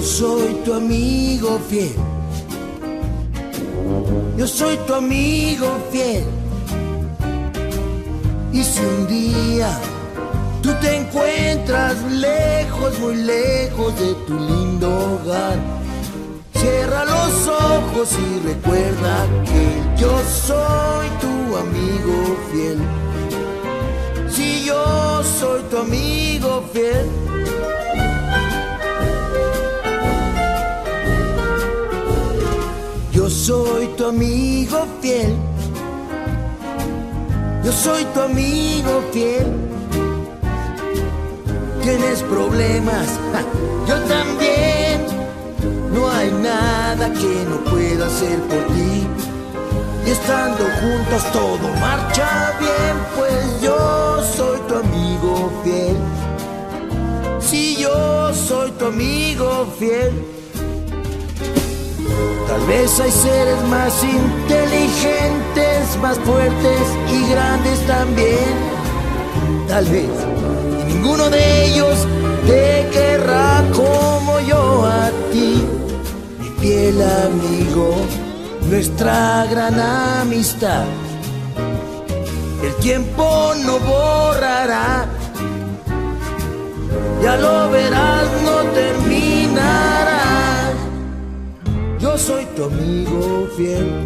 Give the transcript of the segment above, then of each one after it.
Yo soy tu amigo fiel. Yo soy tu amigo fiel. Y si un día tú te encuentras lejos, muy lejos de tu lindo hogar, cierra los ojos y recuerda que yo soy tu amigo fiel. Si yo soy tu amigo fiel. Yo soy tu amigo fiel. Yo soy tu amigo fiel. Tienes problemas, yo también. No hay nada que no pueda hacer por ti. Y estando juntos todo marcha bien, pues yo soy tu amigo fiel. Si yo soy tu amigo fiel. Tal vez hay seres más inteligentes, más fuertes y grandes también. Tal vez y ninguno de ellos te querrá como yo a ti, mi fiel amigo, nuestra gran amistad. El tiempo no borrará, ya lo verás, no terminará. Yo soy tu amigo fiel.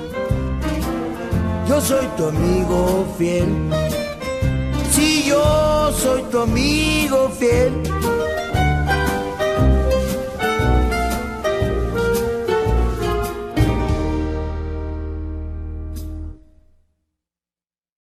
Yo soy tu amigo fiel. Si yo soy tu amigo fiel.